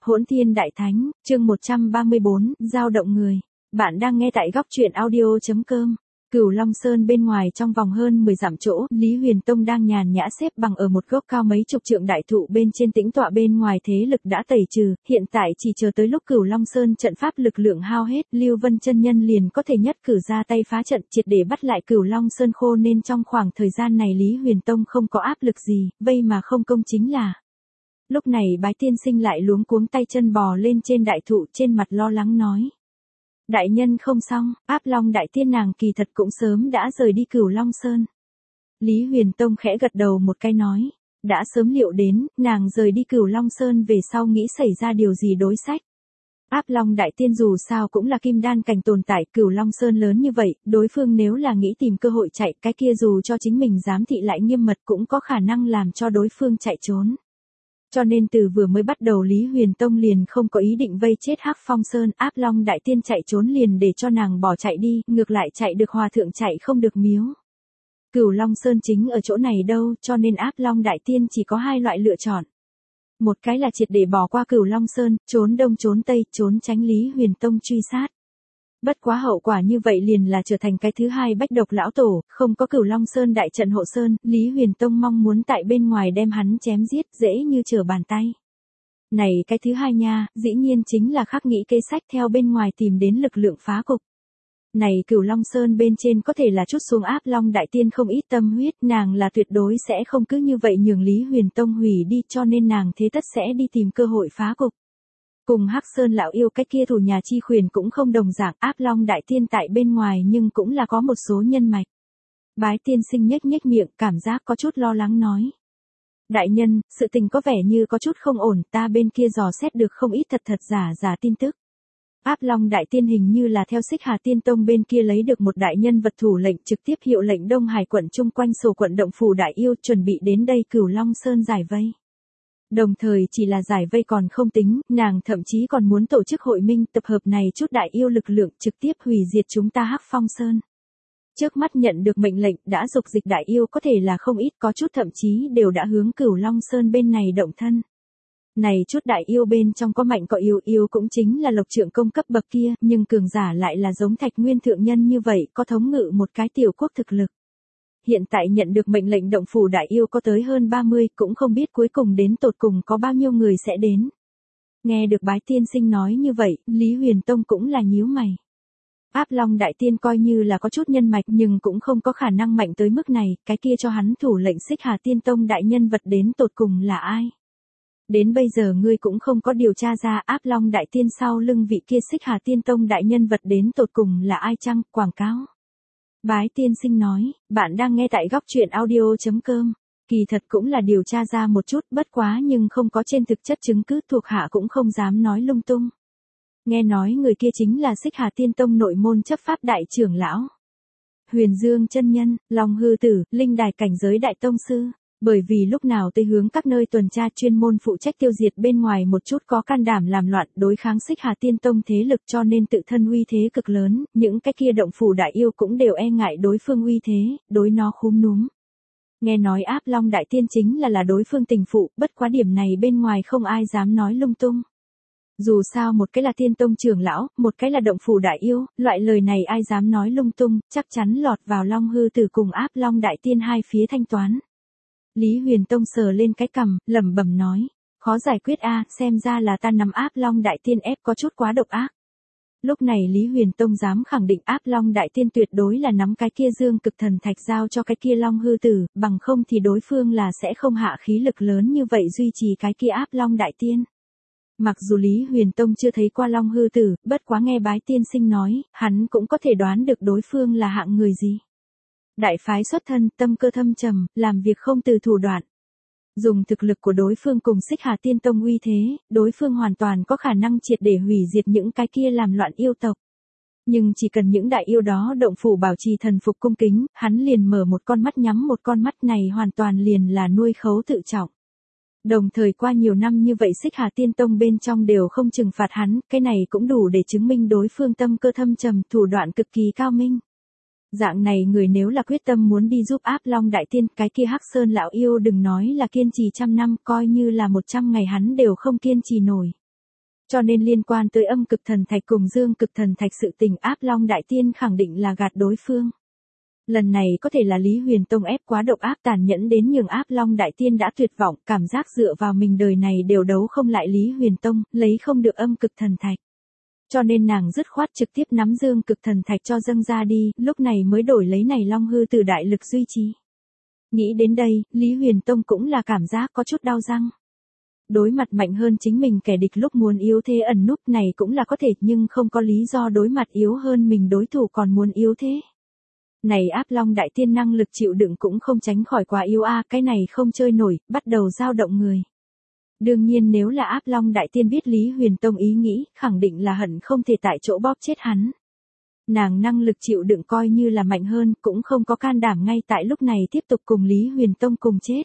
Hỗn Thiên Đại Thánh, chương 134, dao động người. Bạn đang nghe tại góc truyện audio.com. Cửu Long Sơn bên ngoài trong vòng hơn 10 dặm chỗ, Lý Huyền Tông đang nhàn nhã xếp bằng ở một gốc cao mấy chục trượng đại thụ bên trên tĩnh tọa. Bên ngoài thế lực đã tẩy trừ, hiện tại chỉ chờ tới lúc Cửu Long Sơn trận pháp lực lượng hao hết, Lưu Vân chân nhân liền có thể nhất cử ra tay phá trận triệt để bắt lại Cửu Long Sơn khô, nên trong khoảng thời gian này Lý Huyền Tông không có áp lực gì, vây mà không công chính là. Lúc này Bái Tiên Sinh lại luống cuống tay chân bò lên trên đại thụ, trên mặt lo lắng nói. Đại nhân không xong, Áp Long Đại Tiên nàng kỳ thật cũng sớm đã rời đi Cửu Long Sơn. Lý Huyền Tông khẽ gật đầu một cái nói. Đã sớm liệu đến, nàng rời đi Cửu Long Sơn về sau nghĩ xảy ra điều gì đối sách. Áp Long Đại Tiên dù sao cũng là kim đan cảnh tồn tại, Cửu Long Sơn lớn như vậy, đối phương nếu là nghĩ tìm cơ hội chạy, cái kia dù cho chính mình giám thị lại nghiêm mật cũng có khả năng làm cho đối phương chạy trốn. Cho nên từ vừa mới bắt đầu Lý Huyền Tông liền không có ý định vây chết Hắc Phong Sơn. Áp Long Đại Tiên chạy trốn liền để cho nàng bỏ chạy đi, ngược lại chạy được hòa thượng chạy không được miếu. Cửu Long Sơn chính ở chỗ này đâu, cho nên Áp Long Đại Tiên chỉ có hai loại lựa chọn. Một cái là triệt để bỏ qua Cửu Long Sơn, trốn đông trốn tây, trốn tránh Lý Huyền Tông truy sát. Bất quá hậu quả như vậy liền là trở thành cái thứ hai Bách Độc lão tổ, không có Cửu Long Sơn đại trận hộ sơn, Lý Huyền Tông mong muốn tại bên ngoài đem hắn chém giết dễ như trở bàn tay. Này cái thứ hai nha, dĩ nhiên chính là khắc nghĩ kế sách theo bên ngoài tìm đến lực lượng phá cục. Này Cửu Long Sơn bên trên có thể là chút xuống Áp Long Đại Tiên không ít tâm huyết, nàng là tuyệt đối sẽ không cứ như vậy nhường Lý Huyền Tông hủy đi, cho nên nàng thế tất sẽ đi tìm cơ hội phá cục. Cùng Hắc Sơn lão yêu cái kia thủ nhà chi khuyển cũng không đồng dạng, Áp Long Đại Tiên tại bên ngoài nhưng cũng là có một số nhân mạch. Bái Tiên Sinh nhếch nhếch miệng, cảm giác có chút lo lắng nói. Đại nhân, sự tình có vẻ như có chút không ổn, ta bên kia dò xét được không ít thật giả tin tức. Áp Long Đại Tiên hình như là theo Xích Hà Tiên Tông bên kia lấy được một đại nhân vật thủ lệnh, trực tiếp hiệu lệnh Đông Hải quận chung quanh sổ quận động phủ đại yêu chuẩn bị đến đây Cửu Long Sơn giải vây. Đồng thời chỉ là giải vây còn không tính, nàng thậm chí còn muốn tổ chức hội minh tập hợp này chút đại yêu lực lượng trực tiếp hủy diệt chúng ta Hắc Phong Sơn. Trước mắt nhận được mệnh lệnh đã dục dịch đại yêu có thể là không ít, có chút thậm chí đều đã hướng Cửu Long Sơn bên này động thân. Này chút đại yêu bên trong có mạnh có yêu cũng chính là lộc trượng công cấp bậc kia, nhưng cường giả lại là giống Thạch Nguyên thượng nhân như vậy, có thống ngự một cái tiểu quốc thực lực. Hiện tại nhận được mệnh lệnh động phủ đại yêu có tới hơn 30, cũng không biết cuối cùng đến tột cùng có bao nhiêu người sẽ đến. Nghe được Bái Tiên Sinh nói như vậy, Lý Huyền Tông cũng là nhíu mày. Áp Long Đại Tiên coi như là có chút nhân mạch nhưng cũng không có khả năng mạnh tới mức này, cái kia cho hắn thủ lệnh Xích Hà Tiên Tông đại nhân vật đến tột cùng là ai? Đến bây giờ ngươi cũng không có điều tra ra Áp Long Đại Tiên sau lưng vị kia Xích Hà Tiên Tông đại nhân vật đến tột cùng là ai chăng? Quảng cáo. Bái Tiên Sinh nói, bạn đang nghe tại góc truyện audio.com. Kỳ thật cũng là điều tra ra một chút, bất quá nhưng không có trên thực chất chứng cứ, thuộc hạ cũng không dám nói lung tung. Nghe nói người kia chính là Xích Hà Tiên Tông nội môn chấp pháp đại trưởng lão Huyền Dương chân nhân, Long Hư Tử, linh đài cảnh giới đại tông sư. Bởi vì lúc nào tới hướng các nơi tuần tra chuyên môn phụ trách tiêu diệt bên ngoài một chút có can đảm làm loạn đối kháng Xích Hà Tiên Tông thế lực, cho nên tự thân uy thế cực lớn, những cái kia động phủ đại yêu cũng đều e ngại đối phương uy thế, đối nó khúm núm. Nghe nói Áp Long Đại Tiên chính là đối phương tình phụ, bất quá điểm này bên ngoài không ai dám nói lung tung. Dù sao một cái là Tiên Tông trưởng lão, một cái là động phủ đại yêu, loại lời này ai dám nói lung tung, chắc chắn lọt vào Long Hư Tử cùng Áp Long Đại Tiên hai phía thanh toán. Lý Huyền Tông sờ lên cái cằm, lẩm bẩm nói, khó giải quyết a, xem ra là ta nắm Áp Long Đại Tiên ép có chút quá độc ác. Lúc này Lý Huyền Tông dám khẳng định Áp Long Đại Tiên tuyệt đối là nắm cái kia Dương Cực Thần Thạch giao cho cái kia Long Hư Tử, bằng không thì đối phương là sẽ không hạ khí lực lớn như vậy duy trì cái kia Áp Long Đại Tiên. Mặc dù Lý Huyền Tông chưa thấy qua Long Hư Tử, bất quá nghe Bái Tiên Sinh nói, hắn cũng có thể đoán được đối phương là hạng người gì. Đại phái xuất thân, tâm cơ thâm trầm, làm việc không từ thủ đoạn. Dùng thực lực của đối phương cùng Xích Hà Tiên Tông uy thế, đối phương hoàn toàn có khả năng triệt để hủy diệt những cái kia làm loạn yêu tộc. Nhưng chỉ cần những đại yêu đó động phủ bảo trì thần phục cung kính, hắn liền mở một con mắt nhắm một con mắt, này hoàn toàn liền là nuôi khấu tự trọng. Đồng thời qua nhiều năm như vậy Xích Hà Tiên Tông bên trong đều không trừng phạt hắn, cái này cũng đủ để chứng minh đối phương tâm cơ thâm trầm, thủ đoạn cực kỳ cao minh. Dạng này người nếu là quyết tâm muốn đi giúp Áp Long Đại Tiên, cái kia Hắc Sơn lão yêu đừng nói là kiên trì 100 năm, coi như là 100 ngày hắn đều không kiên trì nổi. Cho nên liên quan tới âm cực thần thạch cùng dương cực thần thạch sự tình Áp Long Đại Tiên khẳng định là gạt đối phương. Lần này có thể là Lý Huyền Tông ép quá độc ác tàn nhẫn đến nhường Áp Long Đại Tiên đã tuyệt vọng, cảm giác dựa vào mình đời này đều đấu không lại Lý Huyền Tông, lấy không được âm cực thần thạch. Cho nên nàng dứt khoát trực tiếp nắm dương cực thần thạch cho dâng ra đi, lúc này mới đổi lấy này Long hư từ đại lực duy trì. Nghĩ đến đây, Lý Huyền Tông cũng là cảm giác có chút đau răng. Đối mặt mạnh hơn chính mình kẻ địch lúc muốn yếu thế ẩn núp này cũng là có thể nhưng không có lý do đối mặt yếu hơn mình đối thủ còn muốn yếu thế. Này Áp Long Đại Tiên năng lực chịu đựng cũng không tránh khỏi quá yếu cái này không chơi nổi, bắt đầu dao động người. Đương nhiên nếu là Áp Long Đại Tiên biết Lý Huyền Tông ý nghĩ, khẳng định là hận không thể tại chỗ bóp chết hắn. Nàng năng lực chịu đựng coi như là mạnh hơn, cũng không có can đảm ngay tại lúc này tiếp tục cùng Lý Huyền Tông cùng chết.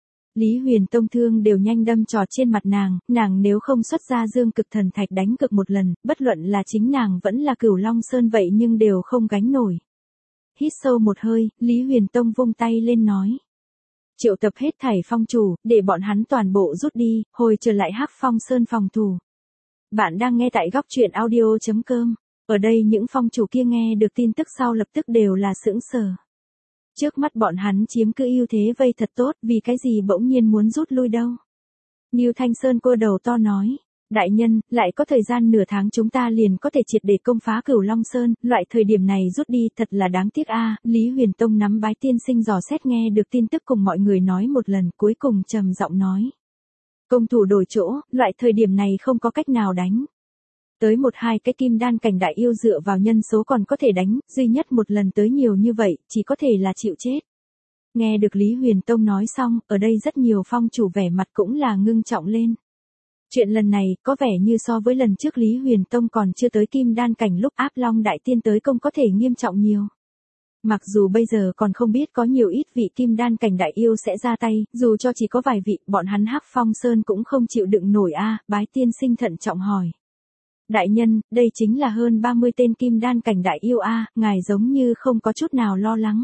Lý Huyền Tông thương đều nhanh đâm trọt trên mặt nàng nếu không xuất ra dương cực thần thạch đánh cực một lần, bất luận là chính nàng vẫn là Cửu Long Sơn vậy nhưng đều không gánh nổi. Hít sâu một hơi, Lý Huyền Tông vung tay lên nói. Triệu tập hết thảy phong chủ, để bọn hắn toàn bộ rút đi, hồi trở lại Hắc Phong Sơn phòng thủ. Bạn đang nghe tại góc truyện audio.com. Ở đây những phong chủ kia nghe được tin tức sau lập tức đều là sững sờ. Trước mắt bọn hắn chiếm cứ ưu thế vây thật tốt, vì cái gì bỗng nhiên muốn rút lui đâu. Ngưu Thanh Sơn cua đầu to nói. Đại nhân, lại có thời gian nửa tháng chúng ta liền có thể triệt để công phá Cửu Long Sơn, loại thời điểm này rút đi thật là đáng tiếc Lý Huyền Tông nắm Bái Tiên Sinh dò xét nghe được tin tức cùng mọi người nói một lần, cuối cùng trầm giọng nói. Công thủ đổi chỗ, loại thời điểm này không có cách nào đánh. Tới một hai cái kim đan cảnh đại yêu dựa vào nhân số còn có thể đánh, duy nhất một lần tới nhiều như vậy, chỉ có thể là chịu chết. Nghe được Lý Huyền Tông nói xong, ở đây rất nhiều phong chủ vẻ mặt cũng là ngưng trọng lên. Chuyện lần này, có vẻ như so với lần trước Lý Huyền Tông còn chưa tới kim đan cảnh lúc Áp Long Đại Tiên tới công có thể nghiêm trọng nhiều. Mặc dù bây giờ còn không biết có nhiều ít vị kim đan cảnh đại yêu sẽ ra tay, dù cho chỉ có vài vị, bọn hắn Hắc Phong Sơn cũng không chịu đựng nổi Bái Tiên Sinh thận trọng hỏi. Đại nhân, đây chính là hơn 30 tên kim đan cảnh đại yêu ngài giống như không có chút nào lo lắng.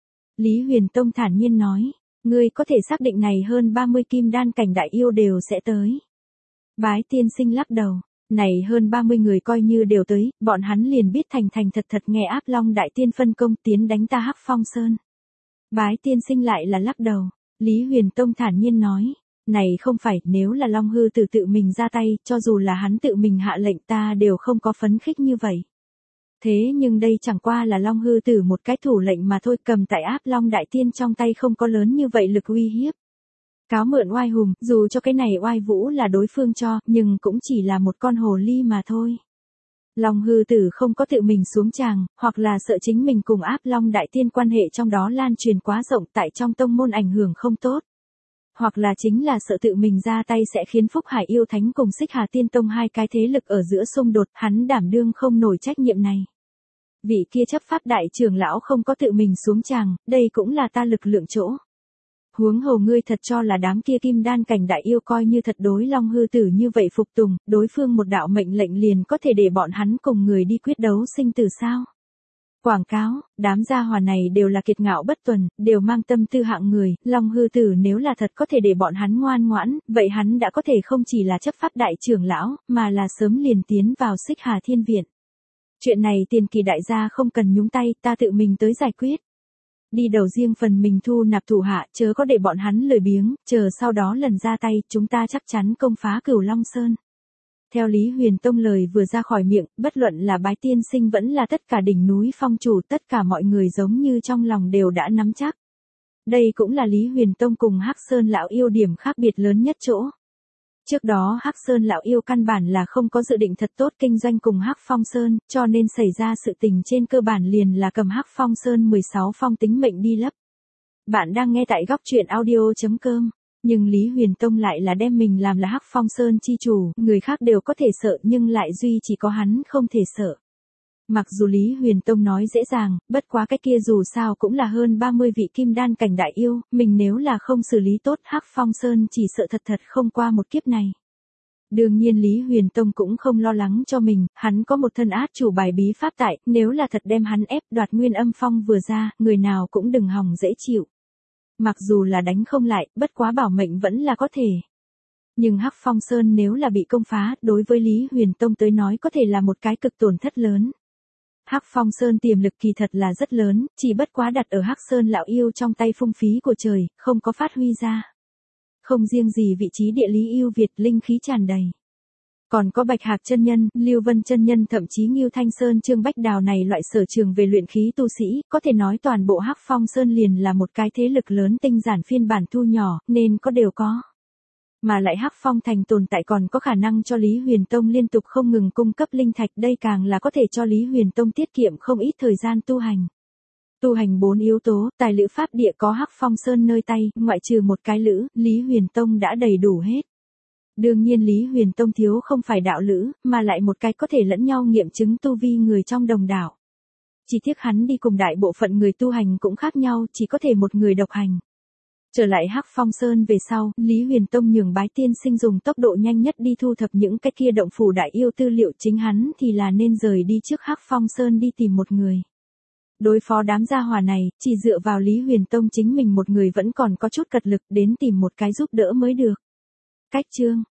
Lý Huyền Tông thản nhiên nói, ngươi có thể xác định này hơn 30 kim đan cảnh đại yêu đều sẽ tới. Bái Tiên Sinh lắc đầu, này hơn 30 người coi như đều tới, bọn hắn liền biết thành thật nghe Áp Long Đại Tiên phân công tiến đánh ta Hắc Phong Sơn. Bái Tiên Sinh lại là lắc đầu, Lý Huyền Tông thản nhiên nói, này không phải, nếu là Long hư tử tự mình ra tay, cho dù là hắn tự mình hạ lệnh ta đều không có phấn khích như vậy. Thế nhưng đây chẳng qua là Long hư tử một cái thủ lệnh mà thôi, cầm tại Áp Long Đại Tiên trong tay không có lớn như vậy lực uy hiếp. Cáo mượn oai hùng, dù cho cái này oai vũ là đối phương cho, nhưng cũng chỉ là một con hồ ly mà thôi. Long hư tử không có tự mình xuống tràng, hoặc là sợ chính mình cùng Áp Long Đại Tiên quan hệ trong đó lan truyền quá rộng tại trong tông môn ảnh hưởng không tốt. Hoặc là chính là sợ tự mình ra tay sẽ khiến Phúc Hải Yêu Thánh cùng Xích Hà Tiên Tông hai cái thế lực ở giữa xung đột, hắn đảm đương không nổi trách nhiệm này. Vị kia chấp pháp đại trưởng lão không có tự mình xuống tràng, đây cũng là ta lực lượng chỗ. Huống hồ ngươi thật cho là đám kia kim đan cảnh đại yêu coi như thật đối Long hư tử như vậy phục tùng, đối phương một đạo mệnh lệnh liền có thể để bọn hắn cùng người đi quyết đấu sinh tử sao? Quảng cáo, đám gia hỏa này đều là kiệt ngạo bất tuần, đều mang tâm tư hạng người, Long hư tử nếu là thật có thể để bọn hắn ngoan ngoãn, vậy hắn đã có thể không chỉ là chấp pháp đại trưởng lão, mà là sớm liền tiến vào Xích Hà Thiên Viện. Chuyện này Tiền Kỳ đại gia không cần nhúng tay, ta tự mình tới giải quyết. Đi đầu riêng phần mình thu nạp thủ hạ, chớ có để bọn hắn lười biếng, chờ sau đó lần ra tay, chúng ta chắc chắn công phá Cửu Long Sơn. Theo Lý Huyền Tông lời vừa ra khỏi miệng, bất luận là Bái Tiên Sinh vẫn là tất cả đỉnh núi phong chủ, tất cả mọi người giống như trong lòng đều đã nắm chắc. Đây cũng là Lý Huyền Tông cùng Hắc Sơn lão yêu điểm khác biệt lớn nhất chỗ. Trước đó Hắc Sơn lão yêu căn bản là không có dự định thật tốt kinh doanh cùng Hắc Phong Sơn, cho nên xảy ra sự tình trên cơ bản liền là cầm Hắc Phong Sơn 16 phong tính mệnh đi lấp. Bạn đang nghe tại góc truyện audio.com. Nhưng Lý Huyền Tông lại là đem mình làm là Hắc Phong Sơn chi chủ, người khác đều có thể sợ nhưng lại duy chỉ có hắn không thể sợ. Mặc dù Lý Huyền Tông nói dễ dàng, bất quá cái kia dù sao cũng là hơn 30 vị kim đan cảnh đại yêu, mình nếu là không xử lý tốt Hắc Phong Sơn chỉ sợ thật không qua một kiếp này. Đương nhiên Lý Huyền Tông cũng không lo lắng cho mình, hắn có một thân át chủ bài bí pháp tại, nếu là thật đem hắn ép đoạt nguyên âm phong vừa ra, người nào cũng đừng hòng dễ chịu. Mặc dù là đánh không lại, bất quá bảo mệnh vẫn là có thể. Nhưng Hắc Phong Sơn nếu là bị công phá, đối với Lý Huyền Tông tới nói có thể là một cái cực tổn thất lớn. Hắc Phong Sơn tiềm lực kỳ thật là rất lớn, chỉ bất quá đặt ở Hắc Sơn lão yêu trong tay phung phí của trời, không có phát huy ra. Không riêng gì vị trí địa lý ưu việt, linh khí tràn đầy. Còn có Bạch Hạc chân nhân, Lưu Vân chân nhân, thậm chí Ngưu Thanh Sơn, Trương Bách Đào này loại sở trường về luyện khí tu sĩ, có thể nói toàn bộ Hắc Phong Sơn liền là một cái thế lực lớn, tinh giản phiên bản thu nhỏ, nên có đều có. Mà lại Hắc Phong thành tồn tại còn có khả năng cho Lý Huyền Tông liên tục không ngừng cung cấp linh thạch, đây càng là có thể cho Lý Huyền Tông tiết kiệm không ít thời gian tu hành. Tu hành 4 yếu tố, tài lữ pháp địa có Hắc Phong Sơn nơi tay, ngoại trừ một cái lữ, Lý Huyền Tông đã đầy đủ hết. Đương nhiên Lý Huyền Tông thiếu không phải đạo lữ, mà lại một cái có thể lẫn nhau nghiệm chứng tu vi người trong đồng đạo. Chỉ tiếc hắn đi cùng đại bộ phận người tu hành cũng khác nhau, chỉ có thể một người độc hành. Trở lại Hắc Phong Sơn về sau, Lý Huyền Tông nhường Bái Tiên Sinh dùng tốc độ nhanh nhất đi thu thập những cái kia động phủ đại yêu tư liệu, chính hắn thì là nên rời đi trước Hắc Phong Sơn đi tìm một người. Đối phó đám gia hỏa này, chỉ dựa vào Lý Huyền Tông chính mình một người vẫn còn có chút cật lực, đến tìm một cái giúp đỡ mới được. Cách chương